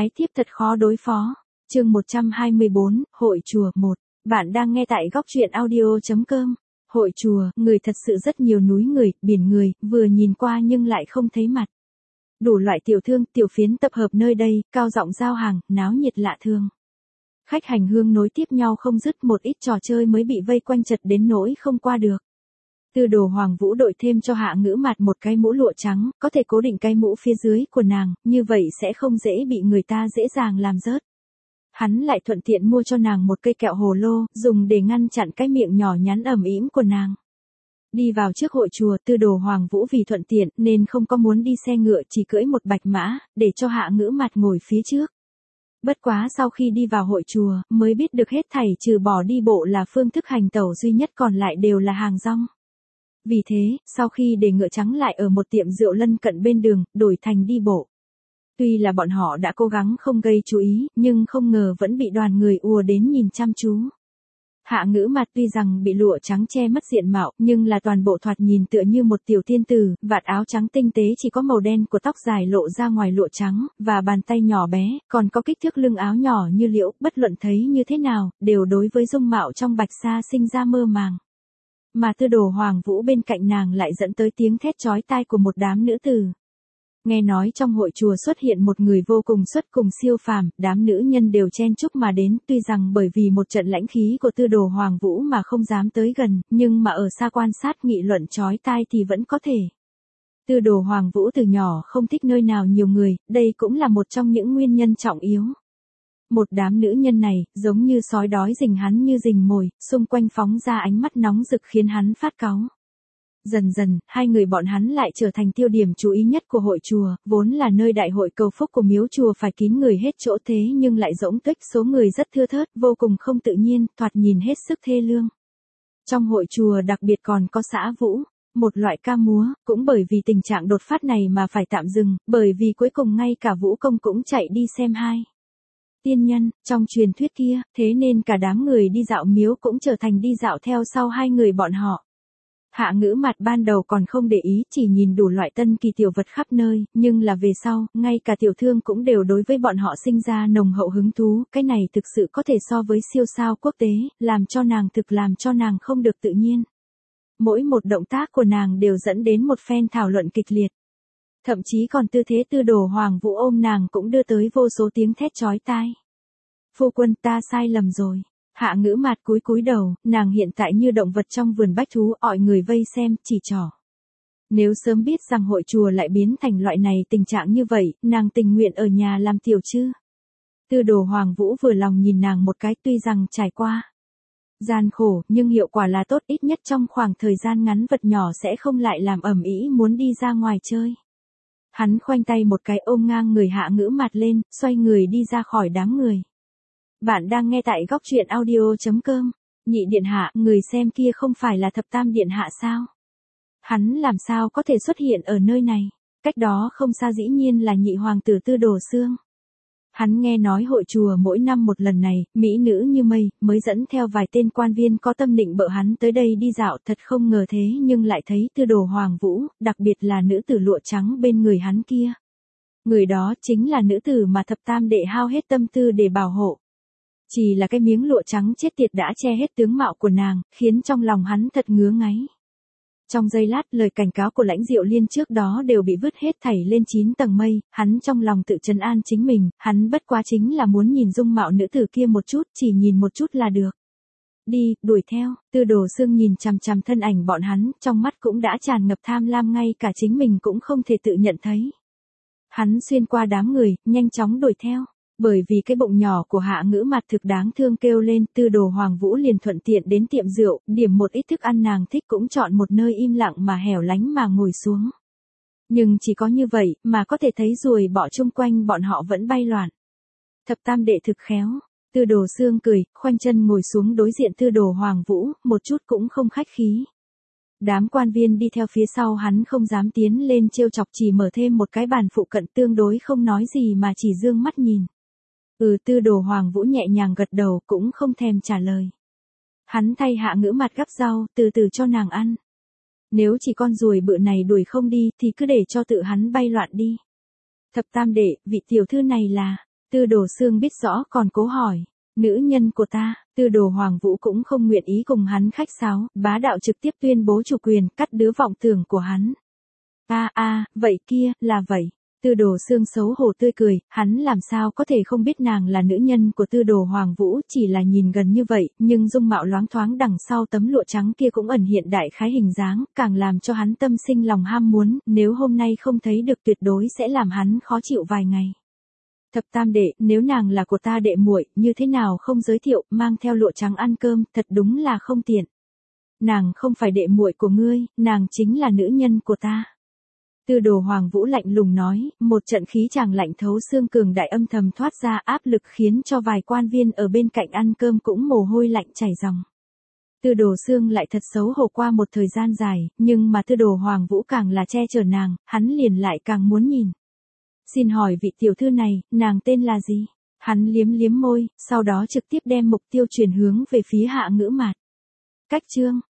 Ái thiếp thật khó đối phó. Chương 124, Hội chùa 1. Bạn đang nghe tại góc truyện audio.com. Hội chùa, người thật sự rất nhiều, núi người, biển người, vừa nhìn qua nhưng lại không thấy mặt. Đủ loại tiểu thương, tiểu phiến tập hợp nơi đây, cao giọng giao hàng, náo nhiệt lạ thường. Khách hành hương nối tiếp nhau không dứt, một ít trò chơi mới bị vây quanh chật đến nỗi không qua được. Tư Đồ Hoàng Vũ đội thêm cho Hạ Ngữ Mạt một cái mũ lụa trắng, có thể cố định cái mũ phía dưới của nàng, như vậy sẽ không dễ bị người ta dễ dàng làm rớt. Hắn lại thuận tiện mua cho nàng một cây kẹo hồ lô, dùng để ngăn chặn cái miệng nhỏ nhắn ẩm ĩm của nàng. Đi vào trước hội chùa, Tư Đồ Hoàng Vũ vì thuận tiện nên không có muốn đi xe ngựa, chỉ cưỡi một bạch mã, để cho Hạ Ngữ Mạt ngồi phía trước. Bất quá sau khi đi vào hội chùa, mới biết được hết thảy trừ bỏ đi bộ là phương thức hành tẩu duy nhất, còn lại đều là hàng rong. Vì thế, sau khi để ngựa trắng lại ở một tiệm rượu lân cận bên đường, đổi thành đi bộ. Tuy là bọn họ đã cố gắng không gây chú ý, nhưng không ngờ vẫn bị đoàn người ùa đến nhìn chăm chú. Hạ Ngữ Mạt tuy rằng bị lụa trắng che mất diện mạo, nhưng là toàn bộ thoạt nhìn tựa như một tiểu tiên tử, vạt áo trắng tinh tế chỉ có màu đen của tóc dài lộ ra ngoài lụa trắng, và bàn tay nhỏ bé, còn có kích thước lưng áo nhỏ như liễu, bất luận thấy như thế nào, đều đối với dung mạo trong bạch sa sinh ra mơ màng. Mà Tư Đồ Hoàng Vũ bên cạnh nàng lại dẫn tới tiếng thét chói tai của một đám nữ tử. Nghe nói trong hội chùa xuất hiện một người vô cùng xuất cùng siêu phàm, đám nữ nhân đều chen chúc mà đến, tuy rằng bởi vì một trận lãnh khí của Tư Đồ Hoàng Vũ mà không dám tới gần, nhưng mà ở xa quan sát nghị luận chói tai thì vẫn có thể. Tư Đồ Hoàng Vũ từ nhỏ không thích nơi nào nhiều người, đây cũng là một trong những nguyên nhân trọng yếu. Một đám nữ nhân này, giống như sói đói rình hắn như rình mồi, xung quanh phóng ra ánh mắt nóng rực khiến hắn phát cáu. Dần dần, hai người bọn hắn lại trở thành tiêu điểm chú ý nhất của hội chùa, vốn là nơi đại hội cầu phúc của miếu chùa phải kín người hết chỗ, thế nhưng lại rỗng tuếch, số người rất thưa thớt, vô cùng không tự nhiên, thoạt nhìn hết sức thê lương. Trong hội chùa đặc biệt còn có xã vũ, một loại ca múa, cũng bởi vì tình trạng đột phát này mà phải tạm dừng, bởi vì cuối cùng ngay cả vũ công cũng chạy đi xem hai tiên nhân, trong truyền thuyết kia, thế nên cả đám người đi dạo miếu cũng trở thành đi dạo theo sau hai người bọn họ. Hạ Ngữ Mạt ban đầu còn không để ý, chỉ nhìn đủ loại tân kỳ tiểu vật khắp nơi, nhưng là về sau, ngay cả tiểu thương cũng đều đối với bọn họ sinh ra nồng hậu hứng thú, cái này thực sự có thể so với siêu sao quốc tế, làm cho nàng không được tự nhiên. Mỗi một động tác của nàng đều dẫn đến một phen thảo luận kịch liệt. Thậm chí còn tư thế Tư Đồ Hoàng Vũ ôm nàng cũng đưa tới vô số tiếng thét chói tai. Phu quân, ta sai lầm rồi. Hạ Ngữ Mạt cúi đầu, nàng hiện tại như động vật trong vườn bách thú, mọi người vây xem, chỉ trỏ. Nếu sớm biết rằng hội chùa lại biến thành loại này tình trạng như vậy, nàng tình nguyện ở nhà làm tiểu chứ. Tư Đồ Hoàng Vũ vừa lòng nhìn nàng một cái, tuy rằng trải qua gian khổ, nhưng hiệu quả là tốt, ít nhất trong khoảng thời gian ngắn vật nhỏ sẽ không lại làm ầm ĩ muốn đi ra ngoài chơi. Hắn khoanh tay một cái ôm ngang người Hạ Ngữ Mạt lên, xoay người đi ra khỏi đám người. Bạn đang nghe tại góc truyện audio.com. Nhị điện hạ, người xem kia không phải là thập tam điện hạ sao? Hắn làm sao có thể xuất hiện ở nơi này? Cách đó không xa dĩ nhiên là nhị hoàng tử Tư Đồ Xương. Hắn nghe nói hội chùa mỗi năm một lần này, mỹ nữ như mây, mới dẫn theo vài tên quan viên có tâm định bợ hắn tới đây đi dạo, thật không ngờ thế nhưng lại thấy Tư Đồ Hoàng Vũ, đặc biệt là nữ tử lụa trắng bên người hắn kia. Người đó chính là nữ tử mà thập tam đệ hao hết tâm tư để bảo hộ. Chỉ là cái miếng lụa trắng chết tiệt đã che hết tướng mạo của nàng, khiến trong lòng hắn thật ngứa ngáy. Trong giây lát, lời cảnh cáo của Lãnh Diệu Liên trước đó đều bị vứt hết thảy lên 9 tầng mây, hắn trong lòng tự trấn an chính mình, hắn bất quá chính là muốn nhìn dung mạo nữ tử kia một chút, chỉ nhìn một chút là được. Đi, đuổi theo, Tư Đồ Xương nhìn chằm chằm thân ảnh bọn hắn, trong mắt cũng đã tràn ngập tham lam, ngay cả chính mình cũng không thể tự nhận thấy. Hắn xuyên qua đám người, nhanh chóng đuổi theo. Bởi vì cái bụng nhỏ của Hạ Ngữ Mạt thực đáng thương kêu lên, Tư Đồ Hoàng Vũ liền thuận tiện đến tiệm rượu, điểm một ít thức ăn nàng thích, cũng chọn một nơi im lặng mà hẻo lánh mà ngồi xuống. Nhưng chỉ có như vậy mà có thể thấy ruồi bọ chung quanh bọn họ vẫn bay loạn. Thập tam đệ thực khéo. Tư Đồ Xương cười, khoanh chân ngồi xuống đối diện Tư Đồ Hoàng Vũ, một chút cũng không khách khí. Đám quan viên đi theo phía sau hắn không dám tiến lên trêu chọc, chỉ mở thêm một cái bàn phụ cận tương đối không nói gì mà chỉ dương mắt nhìn. Tư Đồ Hoàng Vũ nhẹ nhàng gật đầu, cũng không thèm trả lời. Hắn thay Hạ Ngữ Mạt gắp rau, từ từ cho nàng ăn. Nếu chỉ con ruồi bự này đuổi không đi, thì cứ để cho tự hắn bay loạn đi. Thập tam đệ, vị tiểu thư này là... Tư Đồ Xương biết rõ còn cố hỏi. Nữ nhân của ta, Tư Đồ Hoàng Vũ cũng không nguyện ý cùng hắn khách sáo, bá đạo trực tiếp tuyên bố chủ quyền, cắt đứt vọng tưởng của hắn. Vậy kia, là vậy. Tư Đồ Xương xấu hổ tươi cười, hắn làm sao có thể không biết nàng là nữ nhân của Tư Đồ Hoàng Vũ, chỉ là nhìn gần như vậy, nhưng dung mạo loáng thoáng đằng sau tấm lụa trắng kia cũng ẩn hiện đại khái hình dáng, càng làm cho hắn tâm sinh lòng ham muốn, nếu hôm nay không thấy được tuyệt đối sẽ làm hắn khó chịu vài ngày. Thập tam đệ, nếu nàng là của ta đệ muội, như thế nào không giới thiệu, mang theo lụa trắng ăn cơm, thật đúng là không tiện. Nàng không phải đệ muội của ngươi, nàng chính là nữ nhân của ta. Tư Đồ Hoàng Vũ lạnh lùng nói, một trận khí chàng lạnh thấu xương cường đại âm thầm thoát ra, áp lực khiến cho vài quan viên ở bên cạnh ăn cơm cũng mồ hôi lạnh chảy ròng. Tư Đồ Xương lại thật xấu hổ qua một thời gian dài, nhưng mà Tư Đồ Hoàng Vũ càng là che chở nàng, hắn liền lại càng muốn nhìn. Xin hỏi vị tiểu thư này, nàng tên là gì? Hắn liếm liếm môi, sau đó trực tiếp đem mục tiêu chuyển hướng về phía Hạ Ngữ Mạt. Cách chương